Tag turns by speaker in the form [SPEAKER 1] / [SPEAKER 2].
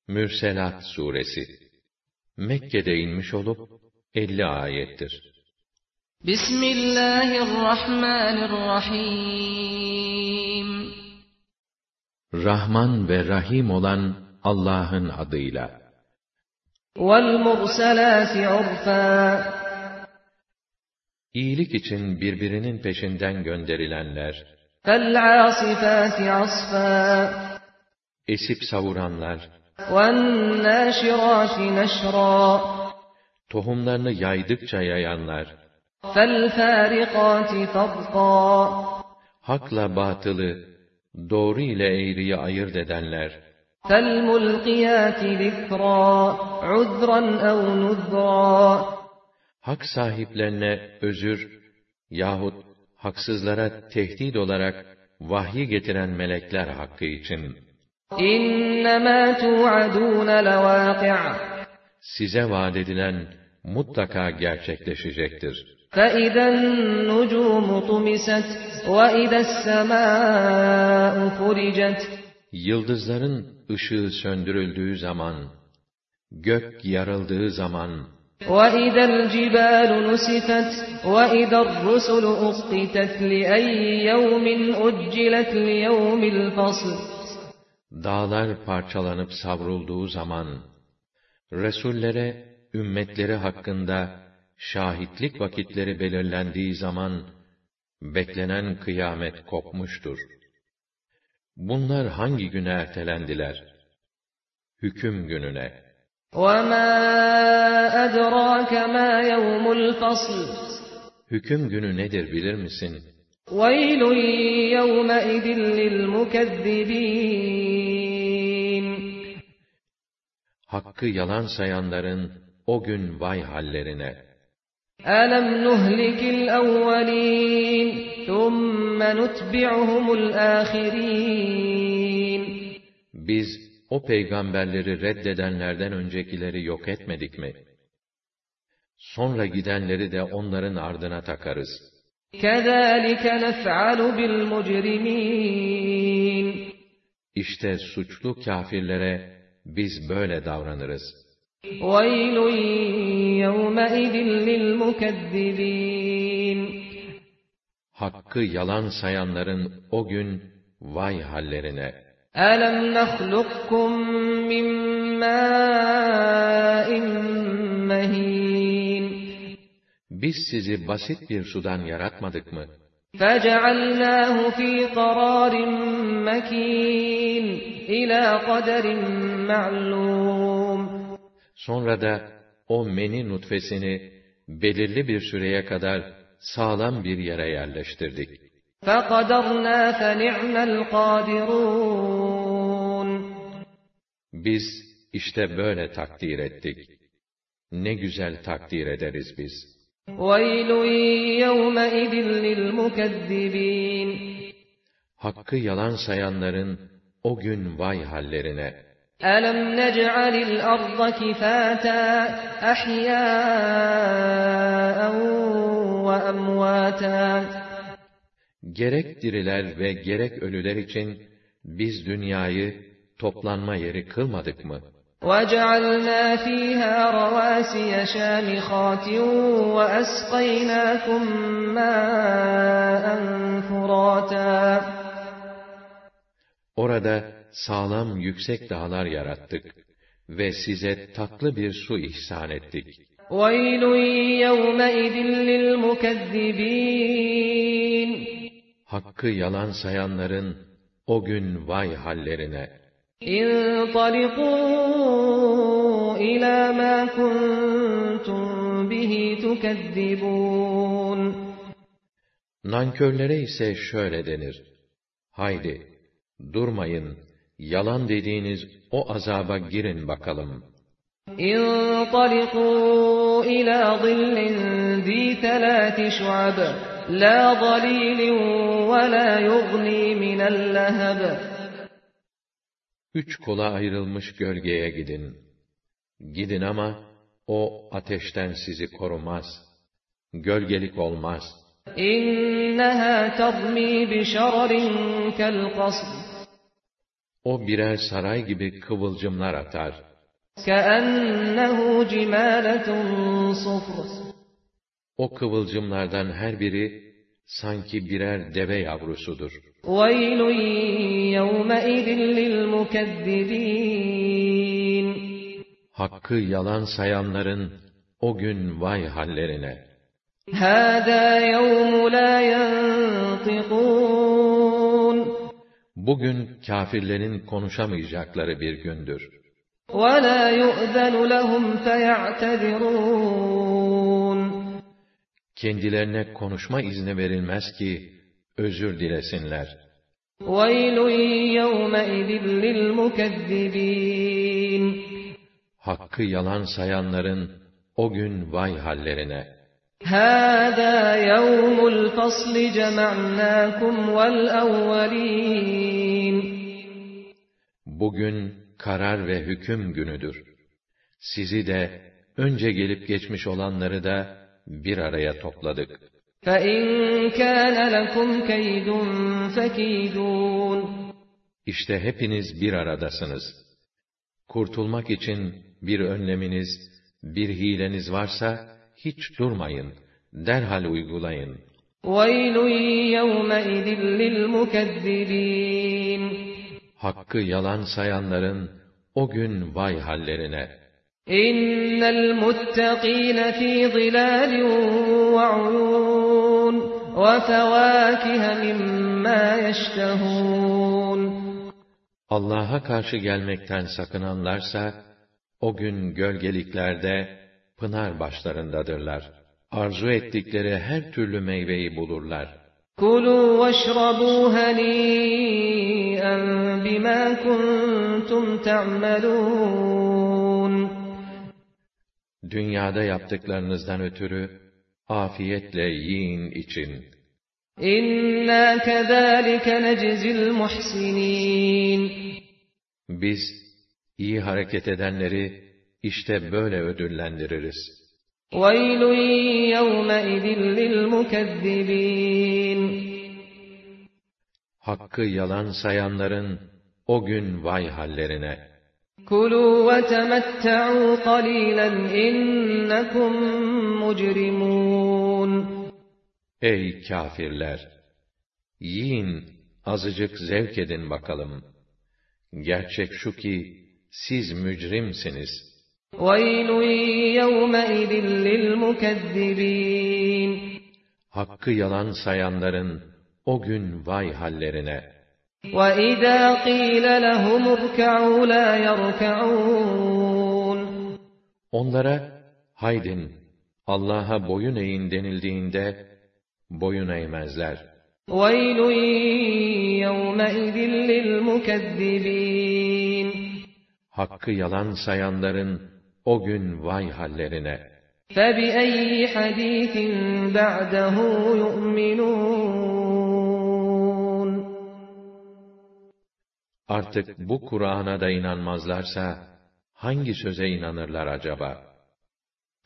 [SPEAKER 1] Mürselat suresi Mekke'de inmiş olup 50 ayettir.
[SPEAKER 2] Bismillahirrahmanirrahim.
[SPEAKER 1] Rahman ve Rahim olan Allah'ın adıyla.
[SPEAKER 2] Vel murselâti urfâ.
[SPEAKER 1] İyilik için birbirinin peşinden gönderilenler,
[SPEAKER 2] Fel âsifâti asfâ.
[SPEAKER 1] esip savuranlar,
[SPEAKER 2] Ven nâşirâti neşrâ.
[SPEAKER 1] tohumlarını yaydıkça yayanlar,
[SPEAKER 2] Fel fârikâti farkâ.
[SPEAKER 1] hakla batılı, doğru ile eğriyi ayırt edenler,
[SPEAKER 2] Fel mulqiyâti zikrâ. Udran ev nudrâ.
[SPEAKER 1] hak sahiplerine özür yahut haksızlara tehdit olarak vahyi getiren melekler hakkı için,
[SPEAKER 2] İnnemâ tu'adûne levâki'.
[SPEAKER 1] size vaat edilen mutlaka gerçekleşecektir.
[SPEAKER 2] فَإِذَا النُّجُومُ طُمِسَتْ وَإِذَا السَّمَاءُ فُرِجَتْ.
[SPEAKER 1] Yıldızların ışığı söndürüldüğü zaman, gök yarıldığı zaman,
[SPEAKER 2] وَإِذَا الْجِبَالُ نُسِفَتْ وَإِذَا الرُّسُلُ أُقِّتَتْ لِأَيِّ يَوْمٍ أُجِّلَتْ لِيَوْمِ الْفَصْلِ.
[SPEAKER 1] dağlar parçalanıp savrulduğu zaman, Resullere, ümmetleri hakkında şahitlik vakitleri belirlendiği zaman, beklenen kıyamet kopmuştur. Bunlar hangi güne ertelendiler? Hüküm gününe.
[SPEAKER 2] وَمَا أَدْرَاكَ مَا يَوْمُ الْفَصْلِ.
[SPEAKER 1] Hüküm günü nedir bilir misin?
[SPEAKER 2] وَيْلٌ يَوْمَئِذٍ لِلْمُكَذِّبِينَ.
[SPEAKER 1] Hakkı yalan sayanların o gün vay hallerine.
[SPEAKER 2] أَلَمْ نُهْلِكِ الْأَوَّلِينَ ثُمَّ نُتْبِعُهُمُ الْآخِرِينَ.
[SPEAKER 1] Biz o peygamberleri reddedenlerden öncekileri yok etmedik mi? Sonra gidenleri de onların ardına takarız.
[SPEAKER 2] كَذَٰلِكَ نَفْعَلُ بِالْمُجْرِمِينَ.
[SPEAKER 1] İşte suçlu kâfirlere biz böyle davranırız.
[SPEAKER 2] وَيْلٌ يَوْمَئِذٍ لِلْمُكَذِّبِينَ.
[SPEAKER 1] Hakkı yalan sayanların o gün vay hallerine.
[SPEAKER 2] أَلَمْ نَخْلُقكُّم مِّن مَّاءٍ مَّهِينٍ.
[SPEAKER 1] Biz sizi basit bir sudan yaratmadık mı?
[SPEAKER 2] فَجَعَلْنَاهُ فِي قَرَارٍ مَّكِينٍ إِلَى قَدَرٍ مَّعْلُومٍ.
[SPEAKER 1] Sonra da o meni nutfesini belirli bir süreye kadar sağlam bir yere yerleştirdik.
[SPEAKER 2] فَقَدَرْنَا فَنِعْمَ الْقَادِرُونَ.
[SPEAKER 1] Biz işte böyle takdir ettik. Ne güzel takdir ederiz biz.
[SPEAKER 2] وَيْلٌ يَوْمَئِذٍ لِلْمُكَذِّبِينَ.
[SPEAKER 1] Hakkı yalan sayanların o gün vay hallerine.
[SPEAKER 2] أَلَمْ نَجْعَلِ الْأَرْضَ كِفَاتًا أَحْيَاءً وَأَمْوَاتًا.
[SPEAKER 1] Gerek diriler ve gerek ölüler için biz dünyayı toplanma yeri kılmadık mı?
[SPEAKER 2] وَجَعَلْنَا فِيهَا رَوَاسِيَ شَامِخَاتٍ وَأَسْقَيْنَاكُم مَّاءً فُرَاتًا.
[SPEAKER 1] Orada sağlam yüksek dağlar yarattık ve size tatlı bir su ihsan ettik.
[SPEAKER 2] وَيْلٌ يَوْمَئِذٍ لِلْمُكَذِّبِينَ.
[SPEAKER 1] Hakkı yalan sayanların o gün vay hallerine.
[SPEAKER 2] انطلقوا إلى ما كنتم به تكذبون.
[SPEAKER 1] Nankörlere ise şöyle denir. Haydi, durmayın, yalan dediğiniz o azaba girin bakalım.
[SPEAKER 2] انطلقوا إلى ظل ذي ثلاث شعب لا ظليل ولا يغني من اللهب.
[SPEAKER 1] 3 kola ayrılmış gölgeye gidin. Gidin ama o ateşten sizi korumaz. Gölgelik olmaz.
[SPEAKER 2] إنها ترمي بشرر كالقصر.
[SPEAKER 1] O birer saray gibi kıvılcımlar atar.
[SPEAKER 2] كَأَنَّهُ جِمَالَةٌ صُفْرٌ
[SPEAKER 1] O kıvılcımlardan her biri sanki birer deve yavrusudur.
[SPEAKER 2] وَيْلٌ يَوْمَئِذٍ لِلْمُكَذِّبِينَ
[SPEAKER 1] Hakkı yalan sayanların o gün vay hallerine.
[SPEAKER 2] هَذَا يَوْمُ لَا يَنطِقُونَ
[SPEAKER 1] Bugün kâfirlerin konuşamayacakları bir gündür.
[SPEAKER 2] وَلَا يُؤْذَنُ لَهُمْ فَيَعْتَذِرُونَ
[SPEAKER 1] Kendilerine konuşma izni verilmez ki özür dilesinler.
[SPEAKER 2] وَيْلٌ يَوْمَئِذٍ لِلْمُكَذِّبِينَ
[SPEAKER 1] Hakkı yalan sayanların o gün vay hallerine.
[SPEAKER 2] هَذَا يَوْمُ الْفَصْلِ جَمَعْنَاكُمْ وَالْأَوَّلِينَ
[SPEAKER 1] Bugün karar ve hüküm günüdür. Sizi de, önce gelip geçmiş olanları da bir araya topladık.
[SPEAKER 2] فَاِنْ كَانَ لَكُمْ كَيْدٌ فَكِيدُونَ
[SPEAKER 1] İşte hepiniz bir aradasınız. Kurtulmak için bir önleminiz, bir hileniz varsa, hiç durmayın, derhal uygulayın.
[SPEAKER 2] وَيْلٌ يَوْمَئِذٍ لِلْمُكَذِّبِينَ
[SPEAKER 1] Hakkı yalan sayanların o gün vay hallerine.
[SPEAKER 2] اِنَّ الْمُتَّقِينَ فِي ظِلَالٍ وَعُيُونٍ وَفَوَاكِهَ مِمَّا يَشْتَهُونَ
[SPEAKER 1] Allah'a karşı gelmekten sakınanlarsa, o gün gölgeliklerde, pınar başlarındadırlar. Arzu ettikleri her türlü meyveyi bulurlar.
[SPEAKER 2] كُلُوا وَاشْرَبُوا هَنِيئًا بِمَا كُنْتُمْ تَعْمَلُونَ
[SPEAKER 1] Dünyada yaptıklarınızdan ötürü, afiyetle yiyin için.
[SPEAKER 2] İnna kezalike neczil muhsinin.
[SPEAKER 1] Biz, iyi hareket edenleri, işte böyle ödüllendiririz.
[SPEAKER 2] وَيْلٌ يَوْمَئِذٍ لِلْمُكَذِّبِينَ
[SPEAKER 1] Hakkı yalan sayanların o gün vay hallerine.
[SPEAKER 2] كُلُوا وَتَمَتَّعُوا قَلِيلًا إِنَّكُمْ مُجْرِمُونَ
[SPEAKER 1] Ey kâfirler! Yiyin, azıcık zevk edin bakalım. Gerçek şu ki, siz mücrimsiniz.
[SPEAKER 2] وَيْلٌ يَوْمَئِذٍ لِلْمُكَذِّبِينَ
[SPEAKER 1] Hakkı yalan sayanların o gün vay hallerine.
[SPEAKER 2] وَإِذَا قِيلَ لَهُمُ ارْكَعُوا لَا يَرْكَعُونَ
[SPEAKER 1] Onlara, haydin, Allah'a boyun eğin denildiğinde, boyun eğmezler.
[SPEAKER 2] وَيْلٌ يَوْمَئِذٍ لِلْمُكَذِّبِينَ
[SPEAKER 1] Hakkı yalan sayanların o gün vay hallerine.
[SPEAKER 2] فَبِأَيِّ حَدِيثٍ بَعْدَهُ يُؤْمِنُونَ
[SPEAKER 1] Artık bu Kur'an'a da inanmazlarsa, hangi söze inanırlar acaba?